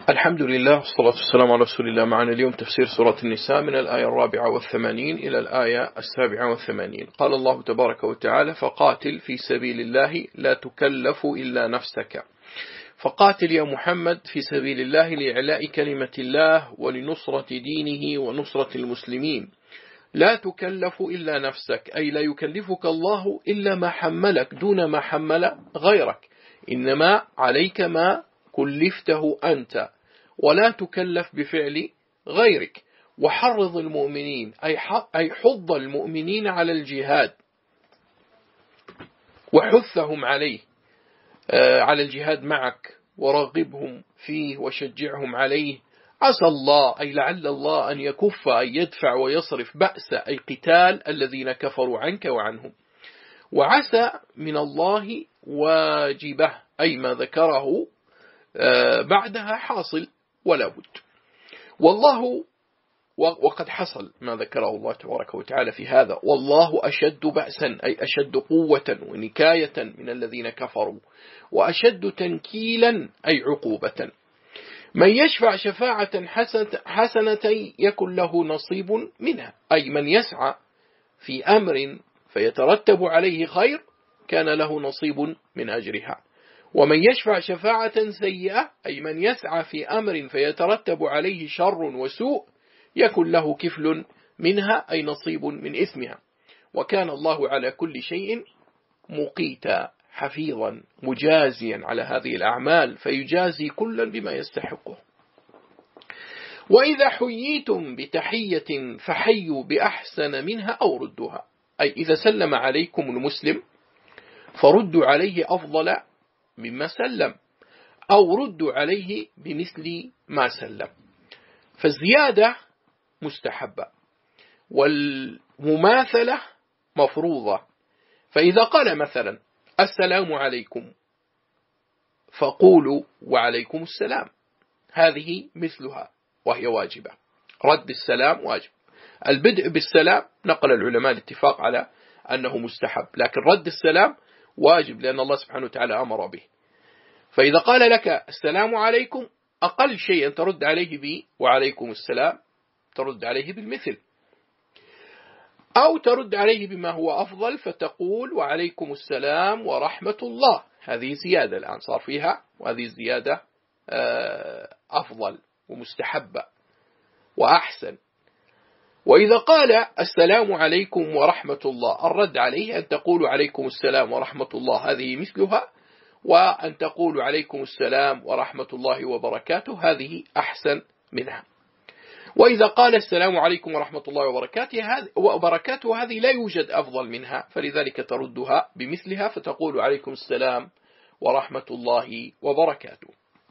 الحمد لله والصلاة والسلام على رسول الله. معنا اليوم تفسير سورة النساء من الآية 84 إلى الآية 87. قال الله تبارك وتعالى: فقاتل في سبيل الله لا تكلف إلا نفسك. فقاتل يا محمد في سبيل الله لإعلاء كلمة الله ولنصرة دينه ونصرة المسلمين. لا تكلف إلا نفسك، أي لا يكلفك الله إلا ما حملك دون ما حمل غيرك، إنما عليك ما كلفته أنت، ولا تكلف بفعل غيرك. وحرض المؤمنين، أي حض المؤمنين على الجهاد وحثهم عليه، على الجهاد معك، ورغبهم فيه وشجعهم عليه. عسى الله، أي لعل الله أن يكف، أي يدفع ويصرف بأس، أي قتال الذين كفروا عنك وعنهم. وعسى من الله واجبه، أي ما ذكره بعدها حاصل ولا بد. والله، وقد حصل ما ذكره الله تبارك وتعالى في هذا: والله أشد بأسا، أي أشد قوة ونكاية من الذين كفروا، وأشد تنكيلا، أي عقوبة. من يشفع شفاعة حسنة يكن له نصيب منها، أي من يسعى في أمر فيترتب عليه خير كان له نصيب من أجرها. ومن يشفع شفاعة سيئة، أي من يسعى في أمر فيترتب عليه شر وسوء يكن له كفل منها، أي نصيب من إثمها. وكان الله على كل شيء مقيتا، حفيظا مجازيا على هذه الأعمال، فيجازي كلا بما يستحقه. وإذا حييتم بتحية فحيوا بأحسن منها أو ردوها، أي إذا سلم عليكم المسلم فردوا عليه أفضل مما سلم، أو ردوا عليه بمثل ما سلم. فالزيادة مستحبة والمماثلة مفروضة. فإذا قال مثلا: السلام عليكم، فقولوا وعليكم السلام، هذه مثلها وهي واجبة. رد السلام واجب. البدء بالسلام نقل العلماء الاتفاق على أنه مستحب، لكن رد السلام واجب لأن الله سبحانه وتعالى أمر به. فإذا قال لك السلام عليكم، أقل شيء أن ترد عليه به وعليكم السلام، ترد عليه بالمثل، أو ترد عليه بما هو أفضل فتقول وعليكم السلام ورحمة الله. هذه زيادة الآن صار فيها، وهذه الزيادة أفضل ومستحبة وأحسن. وإذا قال السلام عليكم ورحمة الله، الرد عليه أن تقول عليكم السلام ورحمة الله، هذه مثلها، وأن تقول عليكم السلام ورحمة الله وبركاته، هذه أحسن منها. وإذا قال السلام عليكم ورحمة الله وبركاته، هذه لا يوجد أفضل منها، فلذلك تردها بمثلها فتقول عليكم السلام ورحمة الله وبركاته.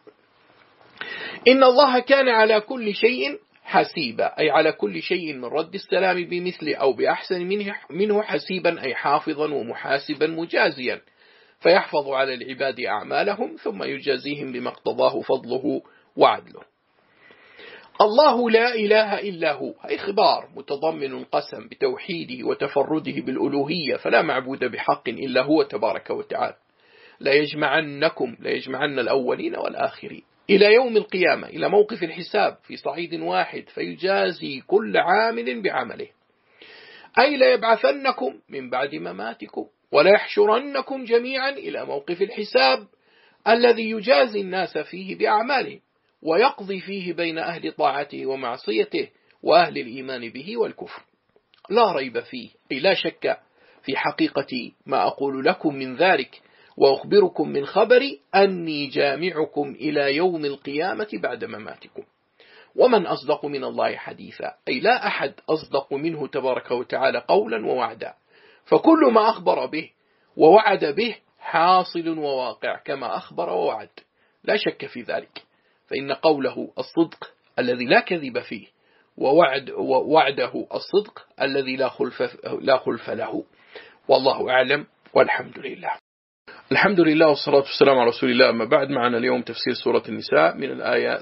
إن الله كان على كل شيء حسيبا، أي على كل شيء من رد السلام بمثل أو بأحسن منه حسيبا، أي حافظا ومحاسبا مجازيا، فيحفظ على العباد أعمالهم ثم يجازيهم بما اقتضاه فضله وعدله. الله لا إله إلا هو، أي خبار متضمن قسم بتوحيده وتفرده بالألوهية، فلا معبود بحق إلا هو تبارك وتعالى. لا يجمعن الأولين والآخرين إلى يوم القيامة، إلى موقف الحساب في صعيد واحد، فيجازي كل عامل بعمله. أي لا يبعثنكم من بعد مماتكم، ولا يحشرنكم جميعا إلى موقف الحساب الذي يجازي الناس فيه بأعمالهم، ويقضي فيه بين أهل طاعته ومعصيته وأهل الإيمان به والكفر. لا ريب فيه، أي لا شك في حقيقة ما أقول لكم من ذلك، وأخبركم من خبري أني جامعكم إلى يوم القيامة بعد مماتكم. ومن أصدق من الله حديثا، أي لا أحد أصدق منه تبارك وتعالى قولا ووعدا، فكل ما أخبر به ووعد به حاصل وواقع كما أخبر ووعد، لا شك في ذلك. فإن قوله الصدق الذي لا كذب فيه، ووعده الصدق الذي لا خلف له. والله أعلم، والحمد لله. الحمد لله والصلاة والسلام على رسول الله. أما بعد، معنا اليوم تفسير سورة النساء من الآية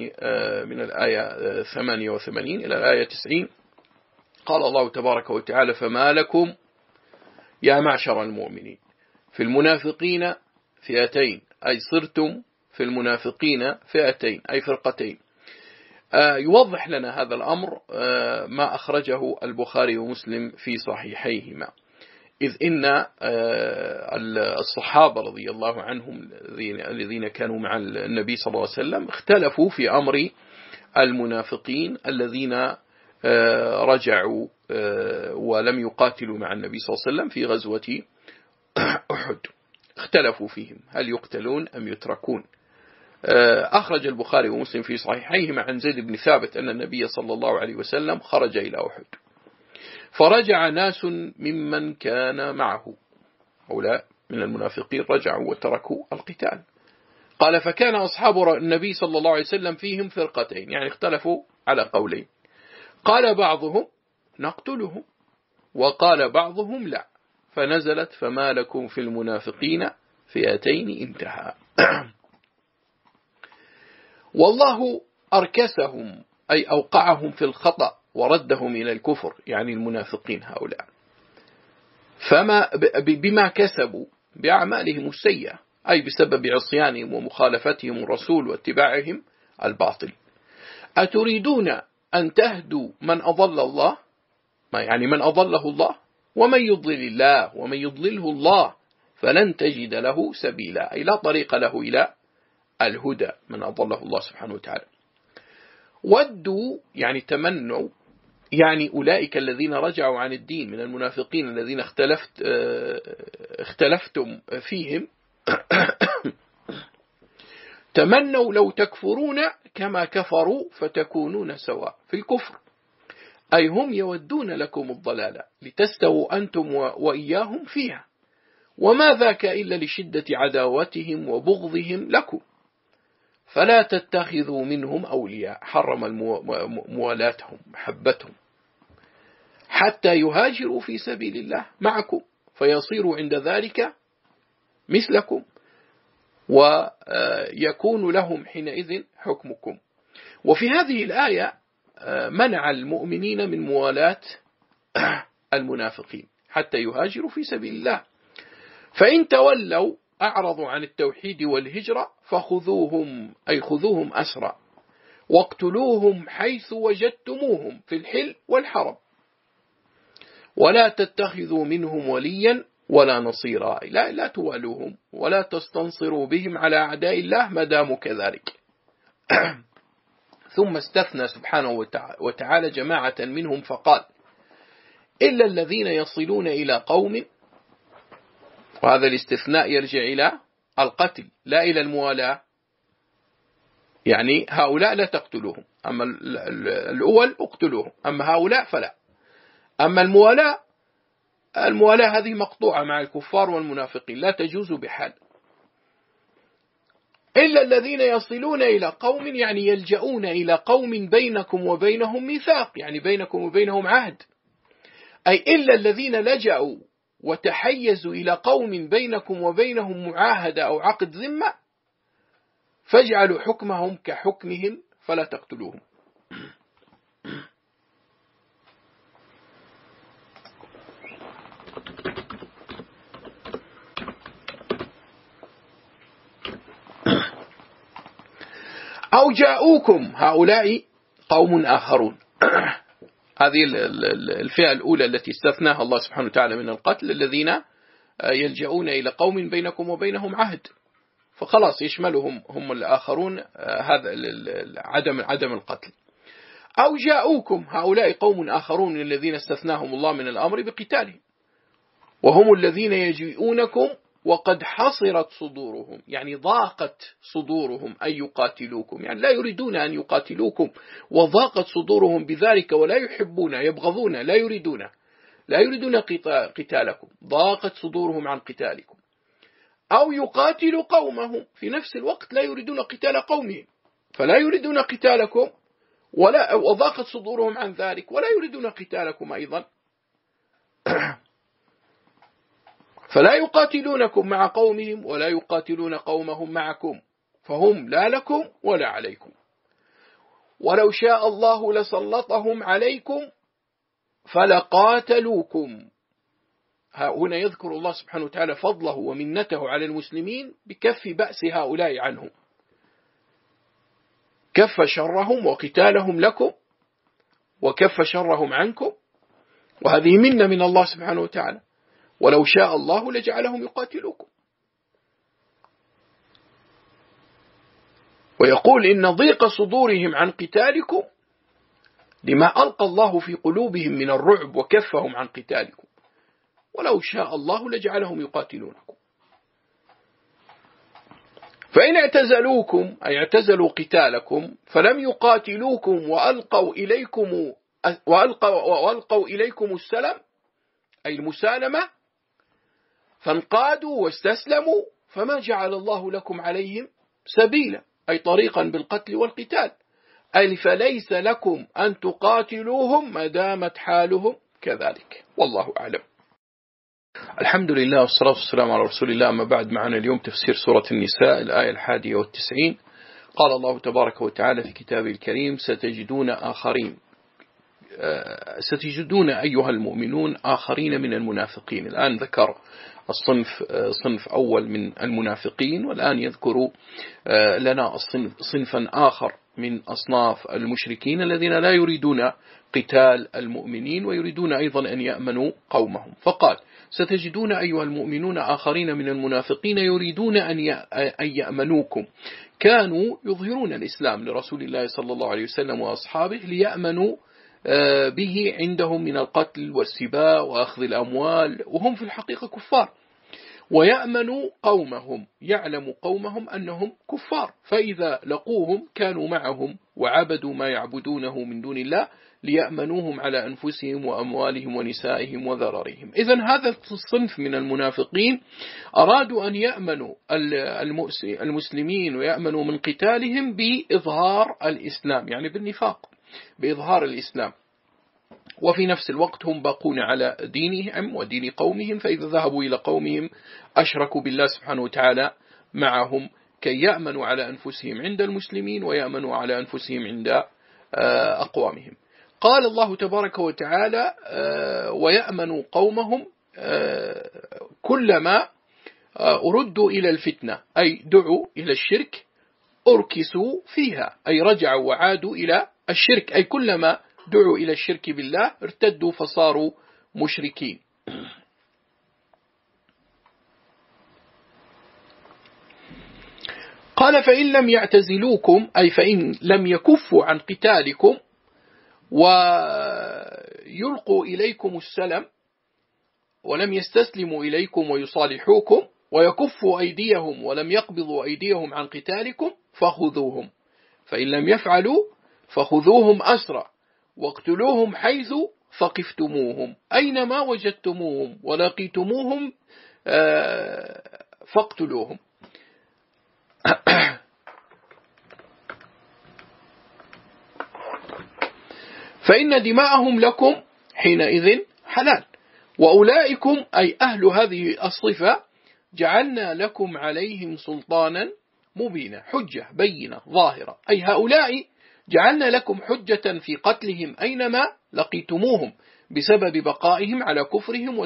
88 إلى الآية 90. قال الله تبارك وتعالى: فما لكم يا معشر المؤمنين في المنافقين فئتين، أي صرتم في المنافقين فئتين أي فرقتين. يوضح لنا هذا الأمر ما أخرجه البخاري ومسلم في صحيحيهما، إذ إن الصحابة رضي الله عنهم الذين كانوا مع النبي صلى الله عليه وسلم اختلفوا في أمر المنافقين الذين رجعوا ولم يقاتلوا مع النبي صلى الله عليه وسلم في غزوة أحد. اختلفوا فيهم هل يقتلون أم يتركون. أخرج البخاري ومسلم في صحيحيهما عن زيد بن ثابت أن النبي صلى الله عليه وسلم خرج إلى أحد، فرجع ناس ممن كان معه، هؤلاء من المنافقين رجعوا وتركوا القتال. قال فكان أصحاب النبي صلى الله عليه وسلم فيهم فرقتين، يعني اختلفوا على قولين، قال بعضهم نقتلهم وقال بعضهم لا، فنزلت فما لكم في المنافقين فئتين انتهى. والله أركسهم أي أوقعهم في الخطأ وردهم إلى الكفر، يعني المنافقين هؤلاء، بما كسبوا بأعمالهم السيئة، أي بسبب عصيانهم ومخالفتهم الرسول واتباعهم الباطل. أتريدون أن تهدوا من أضل الله، يعني من أضله الله، ومن يضلل الله ومن يضلله الله فلن تجد له سبيلا، أي لا طريق له إلى الهدى من أضله الله سبحانه وتعالى. ودوا يعني تمنوا، يعني أولئك الذين رجعوا عن الدين من المنافقين الذين اختلفتم فيهم تمنوا لو تكفرون كما كفروا فتكونون سواء في الكفر، أي هم يودون لكم الضلالة لتستووا أنتم وإياهم فيها، وما ذاك إلا لشدة عداوتهم وبغضهم لكم، فلا تتخذوا منهم أولياء، حرم موالاتهم محبتهم، حتى يهاجروا في سبيل الله معكم فيصيروا عند ذلك مثلكم ويكون لهم حينئذ حكمكم. وفي هذه الآية منع المؤمنين من موالاة المنافقين حتى يهاجروا في سبيل الله، فإن تولوا أعرضوا عن التوحيد والهجرة فخذوهم، أي خذوهم أسرى واقتلوهم حيث وجدتموهم في الحل والحرم، ولا تتخذوا منهم وليا ولا نصيرا، لا توالوهم ولا تستنصروا بهم على أعداء الله ما داموا كذلك. ثم استثنى سبحانه وتعالى جماعة منهم فقال إلا الذين يصلون إلى قوم، وهذا الاستثناء يرجع إلى القتل لا إلى الموالاة، يعني هؤلاء لا تقتلوهم، أما الأول اقتلوهم، أما هؤلاء فلا. أما الموالاة هذه مقطوعة مع الكفار والمنافقين لا تجوز بحال. إلا الذين يصلون إلى قوم يعني يلجؤون إلى قوم بينكم وبينهم ميثاق، يعني بينكم وبينهم عهد، أي إلا الذين لجأوا وتحيزوا إلى قوم بينكم وبينهم معاهدة أو عقد ذمة فاجعلوا حكمهم كحكمهم فلا تقتلوهم. أو جاءوكم، هؤلاء قوم آخرون. هذه الفئة الأولى التي استثناها الله سبحانه وتعالى من القتل، الذين يلجؤون إلى قوم بينكم وبينهم عهد، فخلاص يشملهم هم الآخرون هذا عدم القتل. أو جاءوكم، هؤلاء قوم آخرون الذين استثناهم الله من الأمر بقتالهم، وهم الذين يجيئونكم وقد حصرت صدورهم، يعني ضاقت صدورهم أن يقاتلوكم، يعني لا يريدون أن يقاتلوكم وضاقت صدورهم بذلك ولا يحبون يبغضون لا يريدون قتالكم، ضاقت صدورهم عن قتالكم. أو يقاتل قومهم، في نفس الوقت لا يريدون قتال قومهم فلا يريدون قتالكم وضاقت صدورهم عن ذلك ولا يريدون قتالكم أيضا، فلا يقاتلونكم مع قومهم ولا يقاتلون قومهم معكم، فهم لا لكم ولا عليكم. ولو شاء الله لسلطهم عليكم فلقاتلوكم. هنا يذكر الله سبحانه وتعالى فضله ومنته على المسلمين بكف بأس هؤلاء عنهم، كف شرهم وقتالهم لكم وكف شرهم عنكم، وهذه منة من الله سبحانه وتعالى، ولو شاء الله لجعلهم يقاتلوكم. ويقول إن ضيق صدورهم عن قتالكم لما ألقى الله في قلوبهم من الرعب وكفهم عن قتالكم، ولو شاء الله لجعلهم يقاتلونكم. فإن اعتزلوكم أي اعتزلوا قتالكم فلم يقاتلوكم وألقوا إليكم السلام أي المسالمة، فانقادوا واستسلموا، فما جعل الله لكم عليهم سبيلا أي طريقا بالقتل والقتال، أي فليس لكم أن تقاتلوهم ما دامت حالهم كذلك. والله أعلم. الحمد لله والصلاة والسلام على رسول الله. أما بعد، معنا اليوم تفسير سورة النساء الآية 91. قال الله تبارك وتعالى في كتابه الكريم: ستجدون أيها المؤمنون آخرين من المنافقين. الآن ذكر صنف أول من المنافقين، والآن يذكر لنا صنفا آخر من أصناف المشركين الذين لا يريدون قتال المؤمنين ويريدون أيضا أن يأمنوا قومهم. فقال: ستجدون أيها المؤمنون آخرين من المنافقين يريدون أن يأمنوكم، كانوا يظهرون الإسلام لرسول الله صلى الله عليه وسلم وأصحابه ليأمنوا به عندهم من القتل والسباء وأخذ الأموال، وهم في الحقيقة كفار، ويأمنوا قومهم، يعلم قومهم أنهم كفار، فإذا لقوهم كانوا معهم وعبدوا ما يعبدونه من دون الله ليأمنوهم على أنفسهم وأموالهم ونسائهم وذرارهم. إذن هذا الصنف من المنافقين أرادوا أن يأمنوا المسلمين ويأمنوا من قتالهم بإظهار الإسلام، يعني بالنفاق، بإظهار الإسلام، وفي نفس الوقت هم باقون على دينهم ودين قومهم، فإذا ذهبوا إلى قومهم أشركوا بالله سبحانه وتعالى معهم كي يأمنوا على أنفسهم عند المسلمين ويأمنوا على أنفسهم عند أقوامهم. قال الله تبارك وتعالى: ويأمنوا قومهم كلما أردوا إلى الفتنة، أي دعوا إلى الشرك أركسوا فيها، أي رجعوا وعادوا إلى الشرك، أي كلما دعوا إلى الشرك بالله ارتدوا فصاروا مشركين. قال: فإن لم يعتزلوكم أي فإن لم يكفوا عن قتالكم ويلقوا إليكم السلم ولم يستسلموا إليكم ويصالحوكم ويكفوا أيديهم ولم يقبضوا أيديهم عن قتالكم فخذوهم، فإن لم يفعلوا فخذوهم أسرى واقتلوهم حيث ثقفتموهم، أينما وجدتموهم ولقيتموهم فاقتلوهم. فإن دماءهم لكم حينئذ حلال، وأولئكم أي أهل هذه الصفة جعلنا لكم عليهم سلطانا مبينا، حجة بينة ظاهرة، أي هؤلاء جعلنا لكم حجة في قتلهم أينما لقيتموهم بسبب بقائهم على كفرهم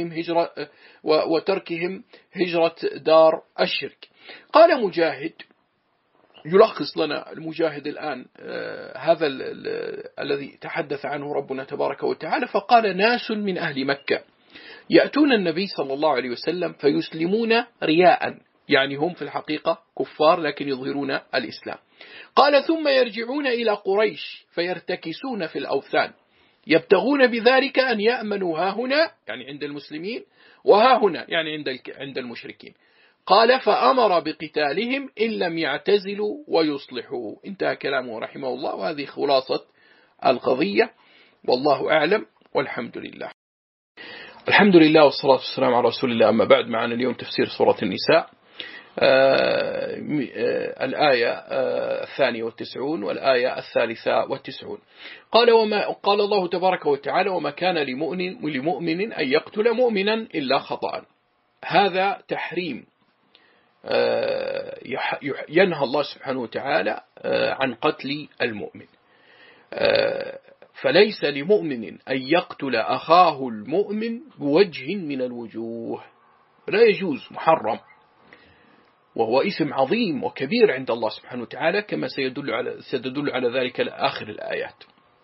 وتركهم هجرة دار الشرك. قال مجاهد، يلخص لنا المجاهد الآن هذا الذي تحدث عنه ربنا تبارك وتعالى، فقال: ناس من أهل مكة يأتون النبي صلى الله عليه وسلم فيسلمون رياء، يعني هم في الحقيقة كفار لكن يظهرون الإسلام. قال: ثم يرجعون إلى قريش فيرتكسون في الأوثان، يبتغون بذلك أن يأمنوا ها هنا يعني عند المسلمين وها هنا يعني عند المشركين. قال: فأمر بقتالهم إن لم يعتزلوا ويصلحوا. انتهى كلامه رحمه الله، وهذه خلاصة القضية، والله أعلم والحمد لله. الحمد لله والصلاة والسلام على رسول الله. أما بعد، معنا اليوم تفسير سورة النساء الآية 92 والآية 93. قال الله تبارك وتعالى: وما كان لمؤمن أن يقتل مؤمنا إلا خطأ. هذا تحريم ينهى الله سبحانه وتعالى عن قتل المؤمن، فليس لمؤمن أن يقتل أخاه المؤمن بوجه من الوجوه، لا يجوز، محرم. وهو اسم عظيم وكبير عند الله سبحانه وتعالى، كما سيدل على ذلك آخر الآيات.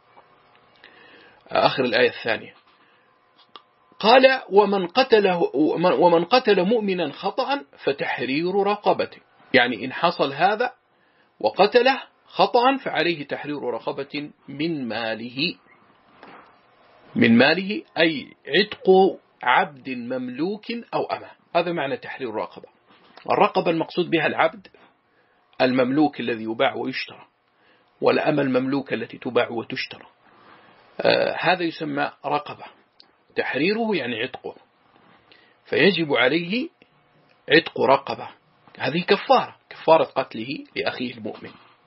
آخر الآية الثانية قال: ومن قتل مؤمنا خطأ فتحرير رقبته. يعني إن حصل هذا وقتله خطأ فعليه تحرير رقبة من ماله. من ماله أي عتق عبد مملوك أو أمة. هذا معنى تحرير الرقبة. الرقبة المقصود بها العبد المملوك الذي يباع ويشترى، والأمة المملوكة التي تباع وتشترى. هذا يسمى رقبة. تحريره يعني عتقه، فيجب عليه عتق رقبة. هذه كفارة قتله لأخيه المؤمن.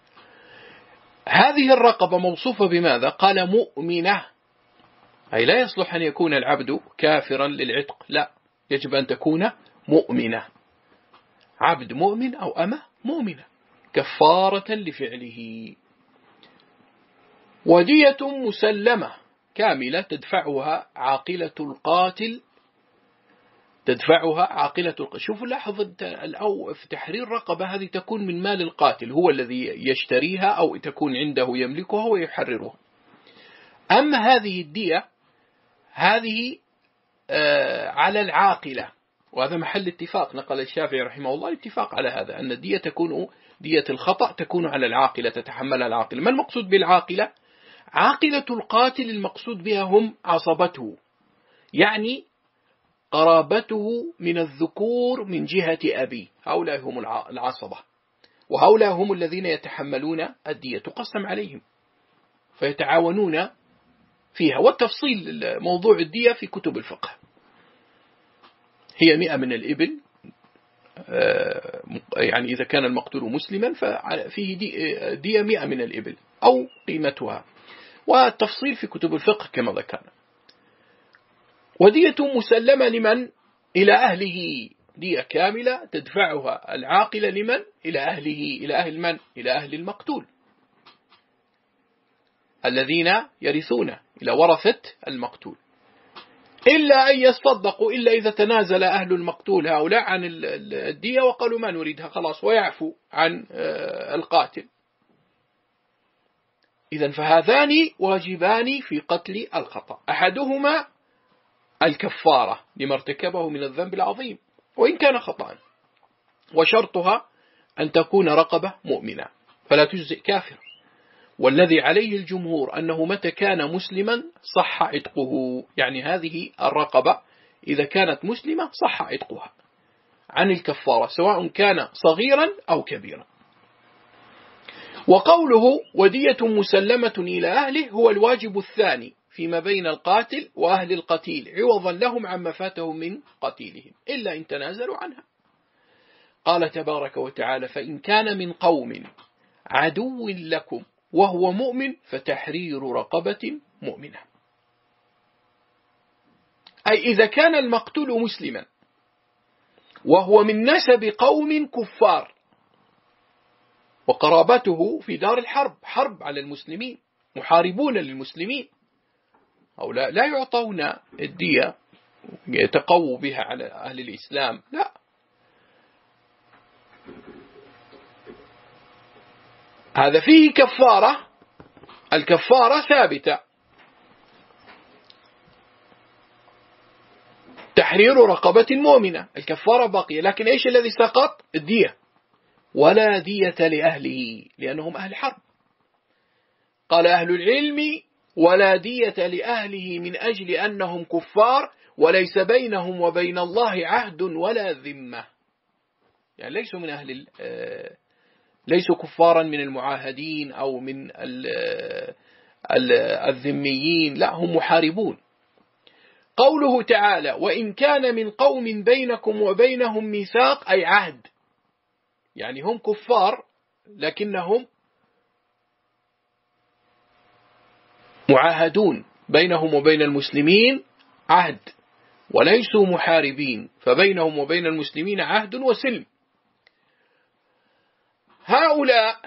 هذه الرقبة موصوفة بماذا؟ قال: مؤمنة، أي لا يصلح أن يكون العبد كافرا للعتق، لا، يجب أن تكون مؤمنة. عبد مؤمن أو أمة مؤمنة كفارة لفعله. ودية مسلمة كاملة تدفعها عاقلة القاتل. شوفوا لاحظ في تحرير رقبة هذه تكون من مال القاتل، هو الذي يشتريها أو تكون عنده يملكها ويحررها. أما هذه الدية هذه على العاقلة، وهذا محل اتفاق. نقل الشافعي رحمه الله الاتفاق على هذا، أن الدية دية الخطأ تكون على العاقلة، تتحملها العاقلة. ما المقصود بالعاقلة؟ عاقلة القاتل المقصود بها هم عصبته، يعني قرابته من الذكور من جهة أبي، هؤلاء هم العصبة، وهؤلاء هم الذين يتحملون الدية، تقسم عليهم فيتعاونون فيها. والتفصيل موضوع الدية في كتب الفقه. هي 100 من الإبل، يعني إذا كان المقتول مسلما ففيه دية 100 من الإبل أو قيمتها، والتفصيل في كتب الفقه كما ذكرنا. ودية مسلمة لمن؟ إلى أهله. دية كاملة تدفعها العاقلة لمن؟ إلى أهله. إلى أهل من؟ إلى أهل المقتول الذين يرثون، إلى ورثة المقتول، إلا أن يصدقوا، إلا إذا تنازل أهل المقتول هؤلاء عن الدية وقالوا ما نريدها خلاص، ويعفو عن القاتل. إذن فهذان واجبان في قتل الخطأ. أحدهما الكفارة لما ارتكبه من الذنب العظيم وإن كان خطأ، وشرطها أن تكون رقبة مؤمنة فلا تجزئ كافر. والذي عليه الجمهور أنه متى كان مسلما صح عتقه، يعني هذه الرقبة إذا كانت مسلمة صح عتقها عن الكفارة سواء كان صغيرا أو كبيرا. وقوله ودية مسلمة إلى أهله هو الواجب الثاني فيما بين القاتل وأهل القتيل عوضا لهم عما فاتهم من قتيلهم إلا إن تنازلوا عنها. قال تبارك وتعالى: فإن كان من قوم عدو لكم وهو مؤمن فتحرير رقبة مؤمنة. أي إذا كان المقتول مسلما وهو من نسب قوم كفار وقرابته في دار الحرب، حرب على المسلمين، محاربون للمسلمين، أو لا يعطون الدية يتقووا بها على أهل الإسلام، لا، هذا فيه كفارة. الكفارة ثابتة، تحرير رقبة مؤمنة، الكفارة باقية، لكن إيش الذي سقط؟ الدية. ولا دية لأهله لأنهم أهل حرب. قال أهل العلم: ولا دية لأهله من أجل أنهم كفار وليس بينهم وبين الله عهد ولا ذمة، يعني ليسوا من أهل ليسوا كفارا من المعاهدين أو من الذميين، لا، هم محاربون. قوله تعالى: وإن كان من قوم بينكم وبينهم ميثاق، أي عهد، يعني هم كفار لكنهم معاهدون، بينهم وبين المسلمين عهد، وليسوا محاربين، فبينهم وبين المسلمين عهد وسلم. هؤلاء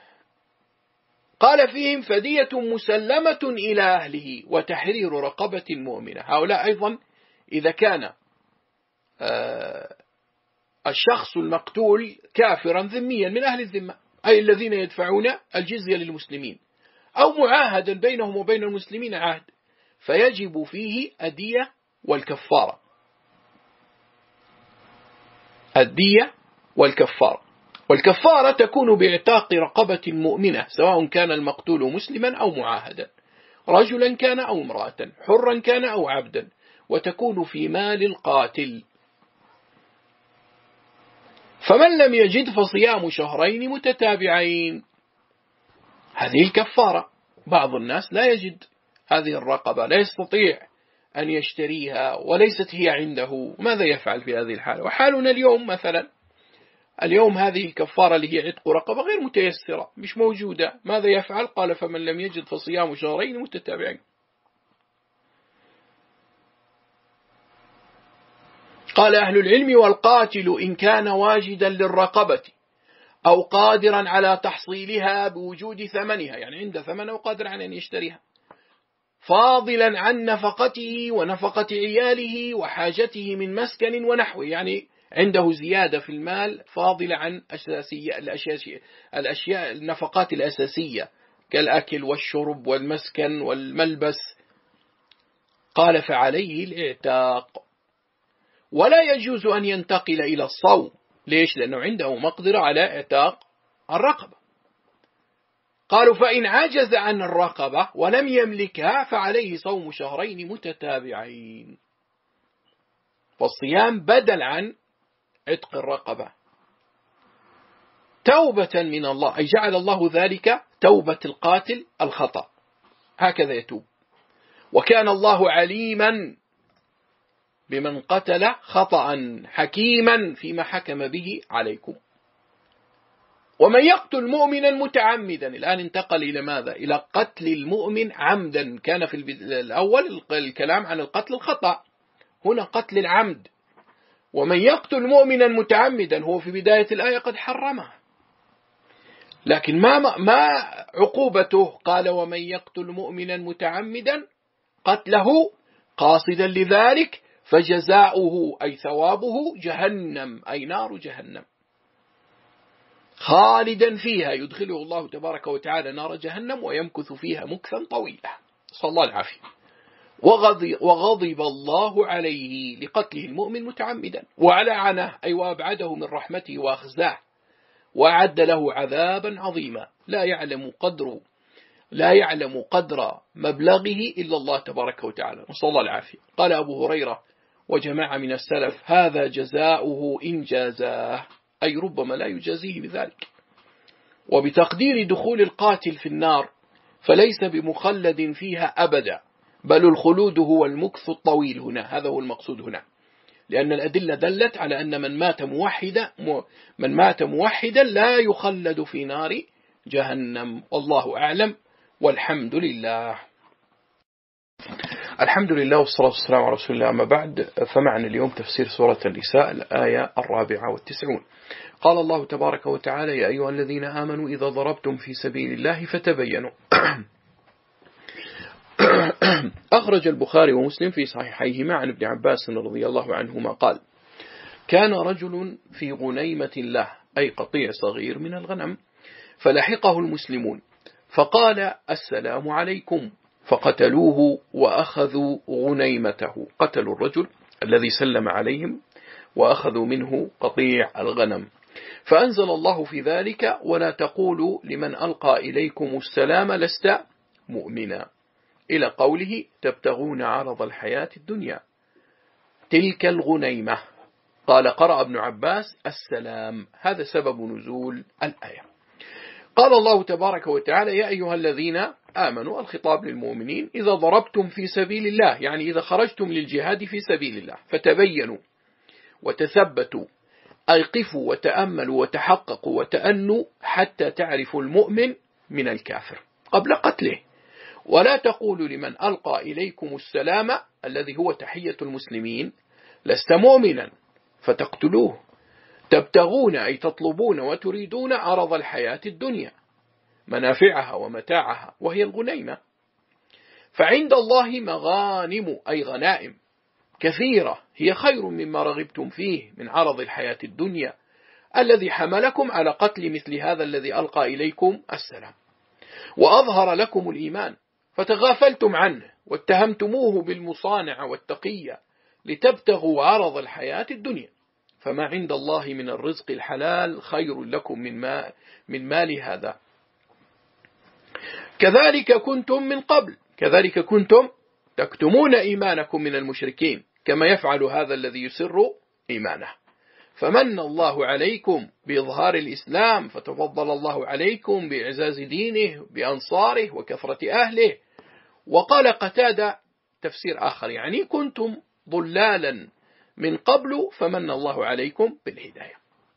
قال فيهم: فدية مسلمة إلى أهله وتحرير رقبة مؤمنة. هؤلاء أيضا إذا كان الشخص المقتول كافرا ذميا من أهل الذمة، أي الذين يدفعون الجزية للمسلمين، أو معاهدا بينهم وبين المسلمين عهد، فيجب فيه الدية والكفارة. الدية والكفارة. والكفارة تكون باعتاق رقبة مؤمنة، سواء كان المقتول مسلما أو معاهدا، رجلا كان أو امرأة، حرا كان أو عبدا، وتكون في مال القاتل. فمن لم يجد فصيام شهرين متتابعين. هذه الكفارة. بعض الناس لا يجد هذه الرقبة، لا يستطيع أن يشتريها وليست هي عنده، ماذا يفعل في هذه الحالة؟ وحالنا اليوم مثلا، اليوم هذه الكفارة اللي هي عتق رقبة غير متيسرة، مش موجودة، ماذا يفعل؟ قال فمن لم يجد فصيام شهرين متتابعين. قال أهل العلم والقاتل إن كان واجدا للرقبة أو قادرا على تحصيلها بوجود ثمنها، يعني عنده ثمنها وقادر على أن يشتريها، فاضلا عن نفقته ونفقة عياله وحاجته من مسكن ونحوه، يعني عنده زيادة في المال فاضلة عن الأشياء النفقات الأساسية كالأكل والشرب والمسكن والملبس. قال فعليه الاعتاق، ولا يجوز أن ينتقل إلى الصوم. ليش؟ لأنه عنده مقدرة على اعتاق الرقبة. قالوا فإن عجز عن الرقبة ولم يملكها فعليه صوم شهرين متتابعين. والصيام بدل عن عتق الرقبة توبة من الله، أي جعل الله ذلك توبة القاتل الخطأ، هكذا يتوب. وكان الله عليما بمن قتل خطأ حكيما فيما حكم به عليكم. ومن يقتل مؤمنا متعمدا، الآن انتقل إلى ماذا؟ إلى قتل المؤمن عمدا. كان في الأول الكلام عن القتل الخطأ، هنا قتل العمد. ومن يقتل مؤمنا متعمدا هو في بداية الآية قد حرمه، لكن ما عقوبته؟ قال ومن يقتل مؤمنا متعمدا قتله قاصدا لذلك فجزاؤه أي ثوابه جهنم، أي نار جهنم خالدا فيها، يدخله الله تبارك وتعالى نار جهنم ويمكث فيها مكثا طويلا، صلى الله العافية. وغضب الله عليه لقتله المؤمن متعمدا، ولعنه أي وأبعده من رحمته وأخزاه، وأعد له عذابا عظيما لا يعلم قدر مبلغه إلا الله تبارك وتعالى، صلى الله العافية. قال أبو هريرة وجماعة من السلف هذا جزاؤه إن جازاه، أي ربما لا يجازيه بذلك. وبتقدير دخول القاتل في النار فليس بمخلد فيها أبدا، بل الخلود هو المكث الطويل هنا، هذا هو المقصود هنا، لأن الأدلة دلت على أن من مات موحدا لا يخلد في نار جهنم. والله أعلم والحمد لله. الحمد لله والصلاة والسلام على رسول الله. أما بعد، فمعنا اليوم تفسير سورة النساء الآية 94. قال الله تبارك وتعالى يا أيها الذين آمنوا إذا ضربتم في سبيل الله فتبينوا. أخرج البخاري ومسلم في صحيحيهما عن ابن عباس رضي الله عنهما قال كان رجل في غنيمة له، أي قطيع صغير من الغنم، فلحقه المسلمون فقال السلام عليكم، فقتلوه وأخذوا غنيمته. قتلوا الرجل الذي سلم عليهم وأخذوا منه قطيع الغنم. فأنزل الله في ذلك ولا تقولوا لمن ألقى إليكم السلام لست مؤمنا، إلى قوله تبتغون عرض الحياة الدنيا، تلك الغنيمة. قال قرأ ابن عباس السلام، هذا سبب نزول الآية. قال الله تبارك وتعالى يا أيها الذين آمنوا، الخطاب للمؤمنين، إذا ضربتم في سبيل الله، يعني إذا خرجتم للجهاد في سبيل الله، فتبينوا وتثبتوا، أي قفوا وتأملوا وتحققوا وتأنوا حتى تعرفوا المؤمن من الكافر قبل قتله. ولا تقولوا لمن ألقى إليكم السلام، الذي هو تحية المسلمين، لست مؤمنا فتقتلوه. تبتغون أي تطلبون وتريدون عرض الحياة الدنيا، منافعها ومتاعها، وهي الغنيمة. فعند الله مغانم أي غنائم، كثيرة هي خير مما رغبتم فيه من عرض الحياة الدنيا الذي حملكم على قتل مثل هذا الذي ألقى إليكم السلام وأظهر لكم الإيمان فتغافلتم عنه واتهمتموه بالمصانعة والتقية لتبتغوا عرض الحياة الدنيا، فما عند الله من الرزق الحلال خير لكم من مال هذا. كذلك كنتم من قبل، كذلك كنتم تكتمون إيمانكم من المشركين كما يفعل هذا الذي يسر إيمانه، فمن الله عليكم بإظهار الإسلام، فتفضل الله عليكم بإعزاز دينه بأنصاره وكثرة أهله. وقال قتادة تفسير آخر، يعني كنتم ضلالا من قبل فمن الله عليكم بالهداية.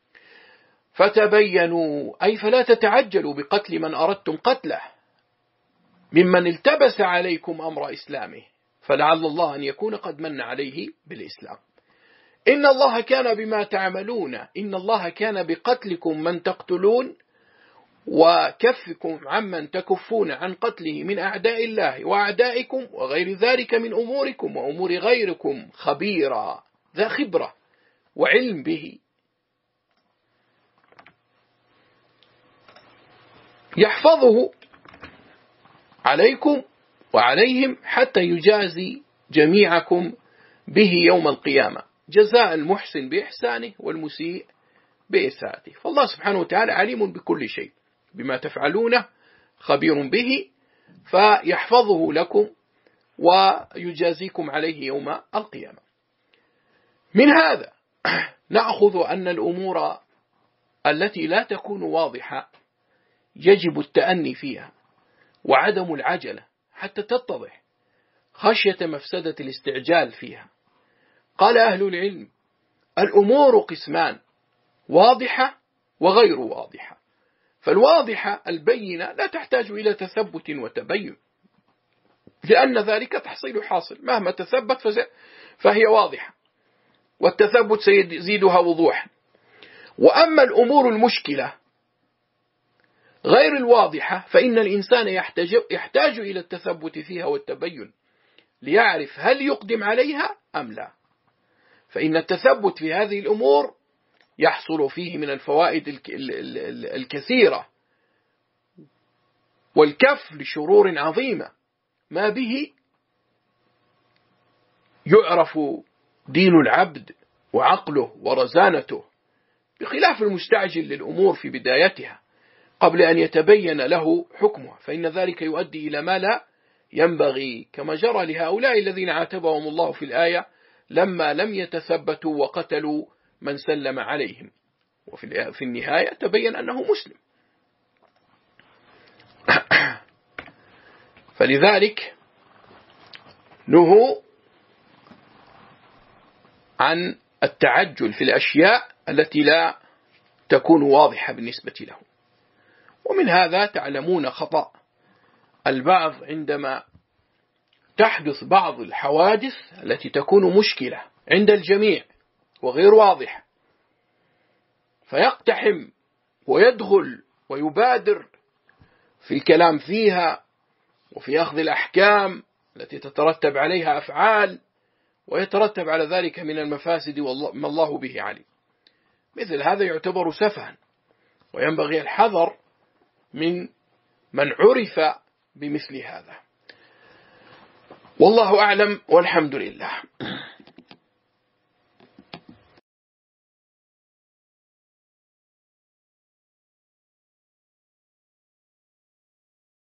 فتبينوا، أي فلا تتعجلوا بقتل من أردتم قتله ممن التبس عليكم أمر إسلامه، فلعل الله أن يكون قد من عليه بالإسلام. إن الله كان بما تعملون، إن الله كان بقتلكم من تقتلون وكفكم عمن تكفون عن قتله من أعداء الله وأعدائكم وغير ذلك من أموركم وأمور غيركم خبيرا، ذا خبرة وعلم به، يحفظه عليكم وعليهم حتى يجازي جميعكم به يوم القيامة جزاء المحسن بإحسانه والمسيء بإساءته. فالله سبحانه وتعالى عليم بكل شيء، بما تفعلونه خبير به، فيحفظه لكم ويجازيكم عليه يوم القيامة. من هذا نأخذ أن الأمور التي لا تكون واضحة يجب التأني فيها وعدم العجلة حتى تتضح خشية مفسدة الاستعجال فيها. قال أهل العلم: الأمور قسمان، واضحة وغير واضحة. فالواضحة البينة لا تحتاج إلى تثبت وتبين، لأن ذلك تحصيل حاصل، مهما تثبت فهي واضحة، والتثبت سيزيدها وضوحا. وأما الأمور المشكلة غير الواضحة فإن الإنسان يحتاج إلى التثبت فيها والتبين ليعرف هل يقدم عليها أم لا. فإن التثبت في هذه الأمور يحصل فيه من الفوائد الكثيرة والكف لشرور عظيمة ما به يعرف دين العبد وعقله ورزانته، بخلاف المستعجل للأمور في بدايتها قبل أن يتبين له حكمها، فإن ذلك يؤدي إلى ما لا ينبغي، كما جرى لهؤلاء الذين عاتبهم الله في الآية لما لم يتثبتوا وقتلوا من سلم عليهم، وفي النهاية تبين أنه مسلم. فلذلك نهوا عن التعجل في الأشياء التي لا تكون واضحة بالنسبة له. ومن هذا تعلمون خطأ البعض عندما تحدث بعض الحوادث التي تكون مشكلة عند الجميع وغير واضحة، فيقتحم ويدخل ويبادر في الكلام فيها وفي أخذ الأحكام التي تترتب عليها أفعال ويترتب على ذلك من المفاسد ما الله به عليم. مثل هذا يعتبر سفها، وينبغي الحذر من عرف بمثل هذا. والله أعلم والحمد لله.